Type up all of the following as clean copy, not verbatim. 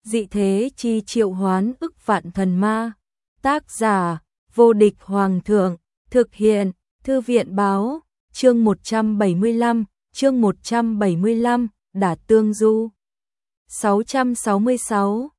dị thế chi triệu hoán ức vạn thần ma. Tác giả, vô địch hoàng thượng, thực hiện, thư viện báo, chương 175, Đả Tương Du. 666,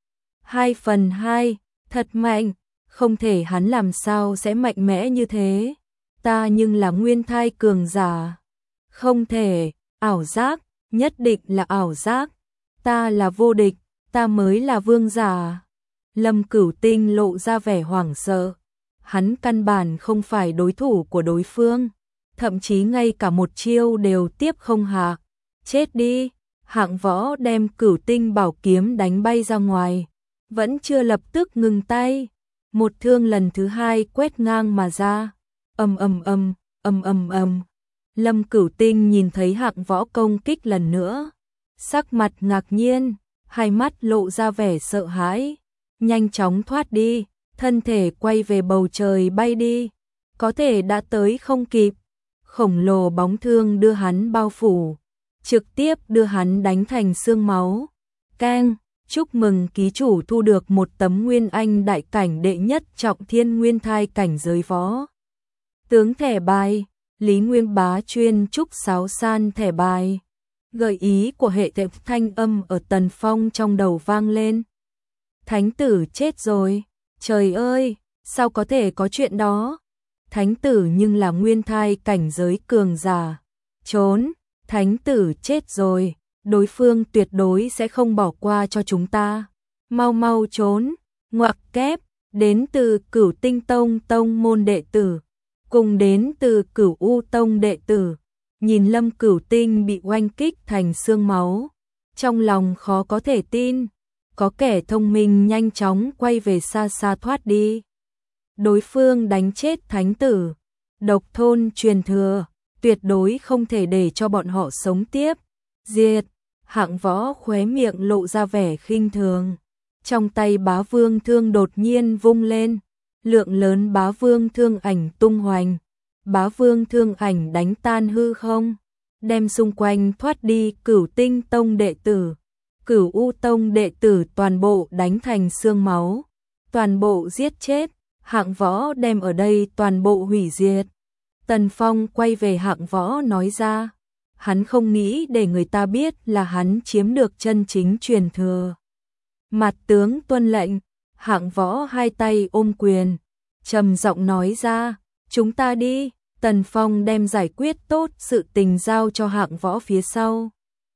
2/2, thật mạnh, không thể hắn làm sao sẽ mạnh mẽ như thế. Ta nhưng là nguyên thai cường giả. Không thể, ảo giác, nhất định là ảo giác. Ta là vô địch, ta mới là vương giả. Lâm Cửu Tinh lộ ra vẻ hoảng sợ. Hắn căn bản không phải đối thủ của đối phương, thậm chí ngay cả một chiêu đều tiếp không hạ. Chết đi, Hạng Võ đem Cửu Tinh bảo kiếm đánh bay ra ngoài, vẫn chưa lập tức ngừng tay. Một thương lần thứ hai quét ngang mà ra. Ầm ầm ầm, ầm ầm ầm. Lâm Cửu Tinh nhìn thấy Hạng Võ công kích lần nữa, sắc mặt ngạc nhiên, hai mắt lộ ra vẻ sợ hãi, nhanh chóng thoát đi, thân thể quay về bầu trời bay đi, có thể đã tới không kịp. Khổng lồ bóng thương đưa hắn bao phủ, trực tiếp đưa hắn đánh thành xương máu. Keng, chúc mừng ký chủ thu được một tấm Nguyên Anh đại cảnh đệ nhất trọng thiên nguyên thai cảnh giới võ tướng thẻ bài. Lý Nguyên Bá chuyên trúc sáo san thẻ bài. Gợi ý của hệ thống thanh âm ở Tần Phong trong đầu vang lên. Thánh tử chết rồi. Trời ơi, sao có thể có chuyện đó? Thánh tử nhưng là nguyên thai cảnh giới cường giả. Trốn, thánh tử chết rồi. Đối phương tuyệt đối sẽ không bỏ qua cho chúng ta. Mau mau trốn. Ngoặc kép, đến từ Cửu Tinh Tông tông môn đệ tử, cùng đến từ Cửu U Tông đệ tử, nhìn Lâm Cửu Tinh bị oanh kích thành xương máu, trong lòng khó có thể tin. Có kẻ thông minh nhanh chóng quay về xa xa thoát đi. Đối phương đánh chết thánh tử, độc thôn truyền thừa, tuyệt đối không thể để cho bọn họ sống tiếp. Diệt, Hạng Võ khóe miệng lộ ra vẻ khinh thường. Trong tay Bá Vương thương đột nhiên vung lên, lượng lớn Bá Vương thương ảnh tung hoành. Bá Vương thương ảnh đánh tan hư không, đem xung quanh thoát đi Cửu Tinh Tông đệ tử, Cửu U Tông đệ tử toàn bộ đánh thành xương máu, toàn bộ giết chết. Hạng Võ đem ở đây toàn bộ hủy diệt. Tần Phong quay về Hạng Võ nói ra, hắn không nghĩ để người ta biết là hắn chiếm được chân chính truyền thừa. Mặt tướng tuân lệnh. Hạng Võ hai tay ôm quyền, trầm giọng nói ra, chúng ta đi. Tần Phong đem giải quyết tốt sự tình giao cho Hạng Võ phía sau,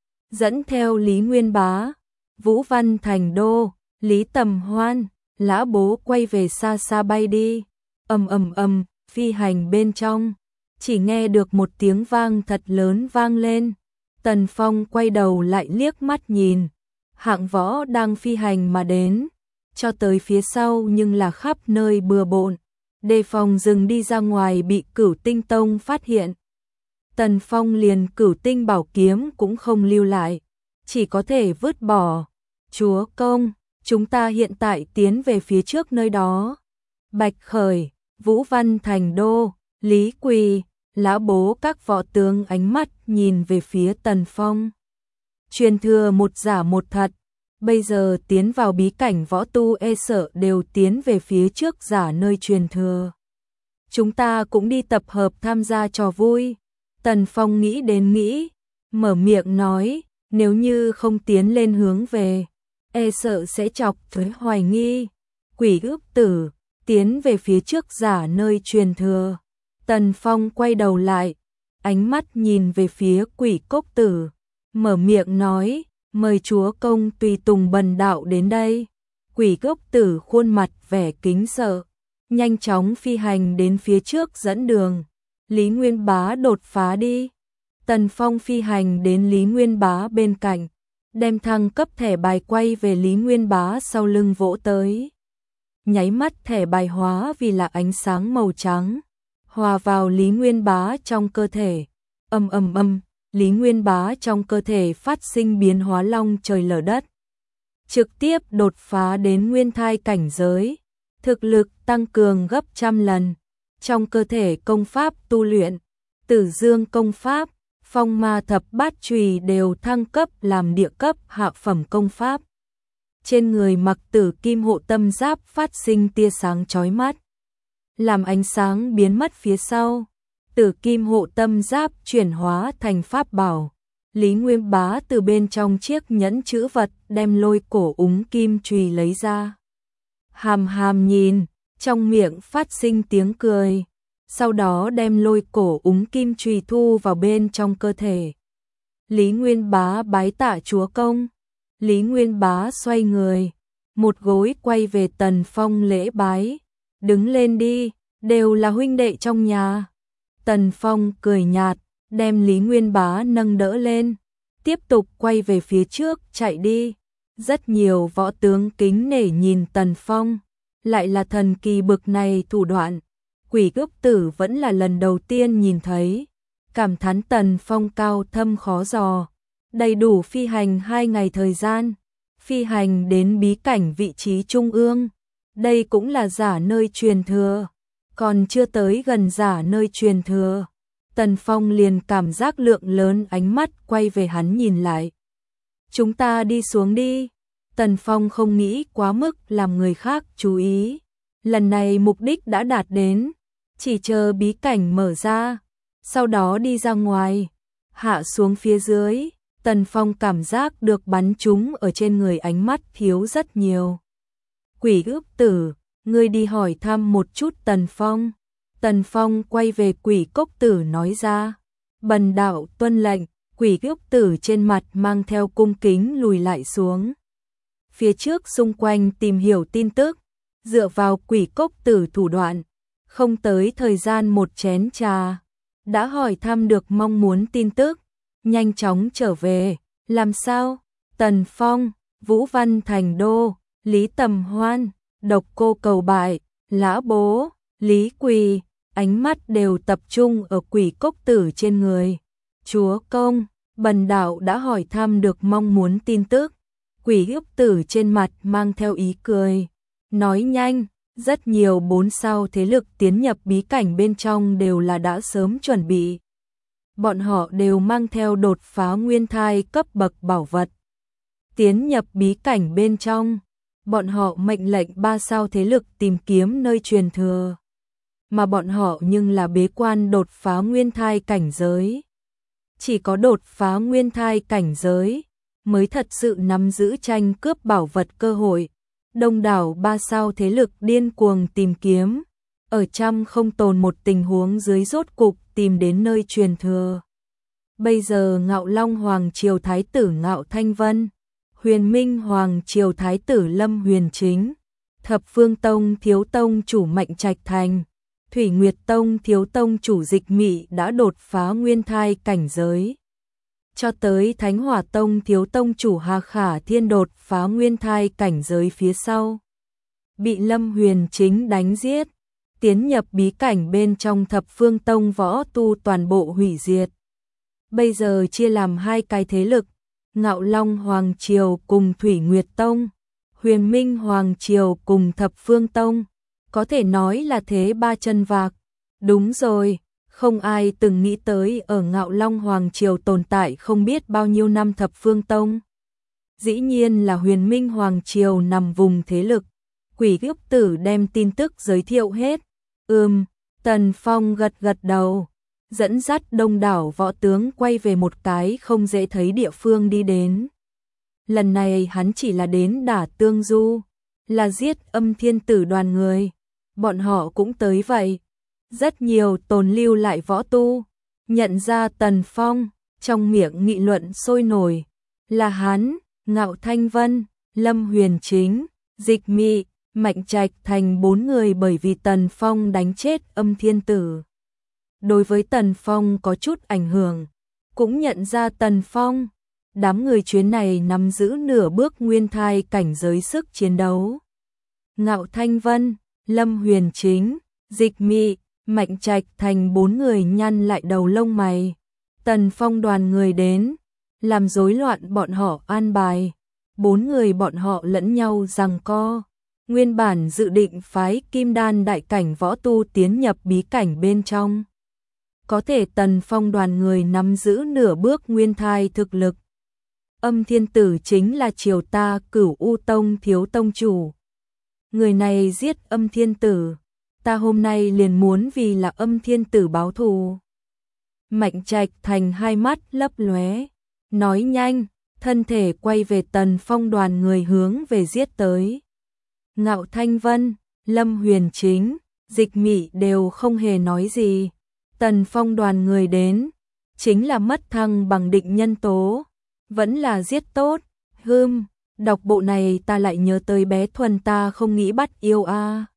dẫn theo Lý Nguyên Bá, Vũ Văn Thành Đô, Lý Tầm Hoan, Lã Bố quay về xa xa bay đi. Ầm ầm ầm, phi hành bên trong, chỉ nghe được một tiếng vang thật lớn vang lên. Tần Phong quay đầu lại liếc mắt nhìn, Hạng Võ đang phi hành mà đến, cho tới phía sau nhưng là khắp nơi bừa bộn, đề phòng rừng đi ra ngoài bị Cửu Tinh Tông phát hiện. Tần Phong liền Cửu Tinh bảo kiếm cũng không lưu lại, chỉ có thể vứt bỏ. Chúa công, chúng ta hiện tại tiến về phía trước nơi đó. Bạch Khởi, Vũ Văn Thành Đô, Lý Quỳ, Lã Bố các võ tướng ánh mắt nhìn về phía Tần Phong. Truyền thừa một giả một thật, bây giờ tiến vào bí cảnh võ tu e sợ đều tiến về phía trước giả nơi truyền thừa. Chúng ta cũng đi tập hợp tham gia trò vui. Tần Phong nghĩ đến nghĩ, mở miệng nói, nếu như không tiến lên hướng về, e sợ sẽ chọc tới hoài nghi. Quỷ ước tử, tiến về phía trước giả nơi truyền thừa. Tần Phong quay đầu lại, ánh mắt nhìn về phía Quỷ Cốc Tử, mở miệng nói, mời chúa công tùy tùng bần đạo đến đây. Quỷ Cốc Tử khuôn mặt vẻ kính sợ, nhanh chóng phi hành đến phía trước dẫn đường. Lý Nguyên Bá đột phá đi. Tần Phong phi hành đến Lý Nguyên Bá bên cạnh, đem thăng cấp thẻ bài quay về Lý Nguyên Bá sau lưng vỗ tới. Nháy mắt thẻ bài hóa vì là ánh sáng màu trắng, hòa vào Lý Nguyên Bá trong cơ thể. Ầm ầm ầm, Lý Nguyên Bá trong cơ thể phát sinh biến hóa long trời lở đất, trực tiếp đột phá đến nguyên thai cảnh giới, thực lực tăng cường gấp trăm lần. Trong cơ thể công pháp tu luyện, Tử Dương công pháp, Phong Ma thập bát chùy đều thăng cấp làm địa cấp hạ phẩm công pháp. trên người mặc Tử Kim Hộ Tâm Giáp phát sinh tia sáng chói mắt. Làm ánh sáng biến mất phía sau, Tử Kim Hộ Tâm Giáp chuyển hóa thành pháp bảo. Lý Nguyên Bá từ bên trong chiếc nhẫn chữ vật đem lôi cổ úng kim chùy lấy ra. Hàm hàm nhìn, trong miệng phát sinh tiếng cười, sau đó đem lôi cổ úng kim chùy thu vào bên trong cơ thể. Lý Nguyên Bá bái tạ chúa công. Lý Nguyên Bá xoay người, một gối quay về Tần Phong lễ bái. Đứng lên đi, đều là huynh đệ trong nhà. Tần Phong cười nhạt, đem Lý Nguyên Bá nâng đỡ lên, tiếp tục quay về phía trước chạy đi. Rất nhiều võ tướng kính nể nhìn Tần Phong, lại là thần kỳ bực này thủ đoạn. Quỷ Cốc Tử vẫn là lần đầu tiên nhìn thấy, cảm thán Tần Phong cao thâm khó dò, đầy đủ phi hành 2 ngày thời gian, phi hành đến bí cảnh vị trí trung ương. Đây cũng là giả nơi truyền thừa, còn chưa tới gần giả nơi truyền thừa. Tần Phong liền cảm giác lượng lớn ánh mắt quay về hắn nhìn lại. Chúng ta đi xuống đi. Tần Phong không nghĩ quá mức làm người khác chú ý. Lần này mục đích đã đạt đến, chỉ chờ bí cảnh mở ra, sau đó đi ra ngoài, hạ xuống phía dưới. Tần Phong cảm giác được bắn trúng ở trên người ánh mắt thiếu rất nhiều. Quỷ Cốc Tử, ngươi đi hỏi thăm một chút Tần Phong. Tần Phong quay về Quỷ Cốc Tử nói ra. Bần đạo tuân lệnh. Quỷ Cốc Tử trên mặt mang theo cung kính lùi lại xuống. Phía trước xung quanh tìm hiểu tin tức, dựa vào Quỷ Cốc Tử thủ đoạn, không tới thời gian một chén trà, đã hỏi thăm được mong muốn tin tức, nhanh chóng trở về. Làm sao? Tần Phong, Vũ Văn Thành Đô, Lý Tầm Hoan, Độc Cô Cầu Bại, Lã Bố, Lý Quỳ, ánh mắt đều tập trung ở Quỷ Cốc Tử trên người. Chúa công, bần đạo đã hỏi thăm được mong muốn tin tức. Quỷ Cốc Tử trên mặt mang theo ý cười, nói nhanh, rất nhiều 4 sao thế lực tiến nhập bí cảnh bên trong đều là đã sớm chuẩn bị. Bọn họ đều mang theo đột phá nguyên thai cấp bậc bảo vật. Tiến nhập bí cảnh bên trong, bọn họ mệnh lệnh 3 sao thế lực tìm kiếm nơi truyền thừa. Mà bọn họ nhưng là bế quan đột phá nguyên thai cảnh giới. Chỉ có đột phá nguyên thai cảnh giới mới thật sự nắm giữ tranh cướp bảo vật cơ hội. Đông đảo 3 sao thế lực điên cuồng tìm kiếm, ở trăm không tồn một tình huống dưới rốt cục tìm đến nơi truyền thừa. Bây giờ Ngạo Long Hoàng Triều Thái tử Ngạo Thanh Vân, Huyền Minh Hoàng Triều Thái tử Lâm Huyền Chính, Thập Phương Tông thiếu tông chủ Mạnh Trạch Thành, Thủy Nguyệt Tông thiếu tông chủ Dịch Mị đã đột phá nguyên thai cảnh giới. Cho tới Thánh Hỏa Tông thiếu tông chủ Hà Khả Thiên đột phá nguyên thai cảnh giới phía sau, bị Lâm Huyền Chính đánh giết. Tiến nhập bí cảnh bên trong Thập Phương Tông võ tu toàn bộ hủy diệt. Bây giờ chia làm 2 cái thế lực, Ngạo Long Hoàng Triều cùng Thủy Nguyệt Tông, Huyền Minh Hoàng Triều cùng Thập Phương Tông, có thể nói là thế 3 chân vạc. Đúng rồi, không ai từng nghĩ tới ở Ngạo Long Hoàng Triều tồn tại không biết bao nhiêu năm Thập Phương Tông. Dĩ nhiên là Huyền Minh Hoàng Triều nằm vùng thế lực. Quỷ Cốc Tử đem tin tức giới thiệu hết. Tần Phong gật gật đầu, dẫn dắt đông đảo võ tướng quay về một cái không dễ thấy địa phương đi đến. Lần này hắn chỉ là đến đả tương du, là giết Âm Thiên Tử đoàn người. Bọn họ cũng tới vậy. Rất nhiều tồn lưu lại võ tu nhận ra Tần Phong, trong miệng nghị luận sôi nổi. Là hắn, Ngạo Thanh Vân, Lâm Huyền Chính, Dịch Mị, Mạnh Trạch Thành 4 người bởi vì Tần Phong đánh chết Âm Thiên Tử. Đối với Tần Phong có chút ảnh hưởng, cũng nhận ra Tần Phong. Đám người chuyến này nắm giữ nửa bước nguyên thai cảnh giới sức chiến đấu. Ngạo Thanh Vân, Lâm Huyền Chính, Dịch Mị, Mạnh Trạch Thành 4 người nhăn lại đầu lông mày. Tần Phong đoàn người đến, làm rối loạn bọn họ an bài. 4 người bọn họ lẫn nhau giằng co. Nguyên bản dự định phái Kim Đan đại cảnh võ tu tiến nhập bí cảnh bên trong. Có thể Tần Phong đoàn người nắm giữ nửa bước nguyên thai thực lực. Âm Thiên Tử chính là triều ta Cửu U Tông thiếu tông chủ. Người này giết Âm Thiên Tử, ta hôm nay liền muốn vì là Âm Thiên Tử báo thù. Mạnh Trạch Thành hai mắt lấp lóe, nói nhanh, thân thể quay về Tần Phong đoàn người hướng về giết tới. Ngạo Thanh Vân, Lâm Huyền Chính, Dịch Mị đều không hề nói gì. Tần Phong đoàn người đến, chính là mất thăng bằng định nhân tố, vẫn là giết tốt. Đọc bộ này ta lại nhớ tới bé Thuần ta không nghĩ bắt yêu a.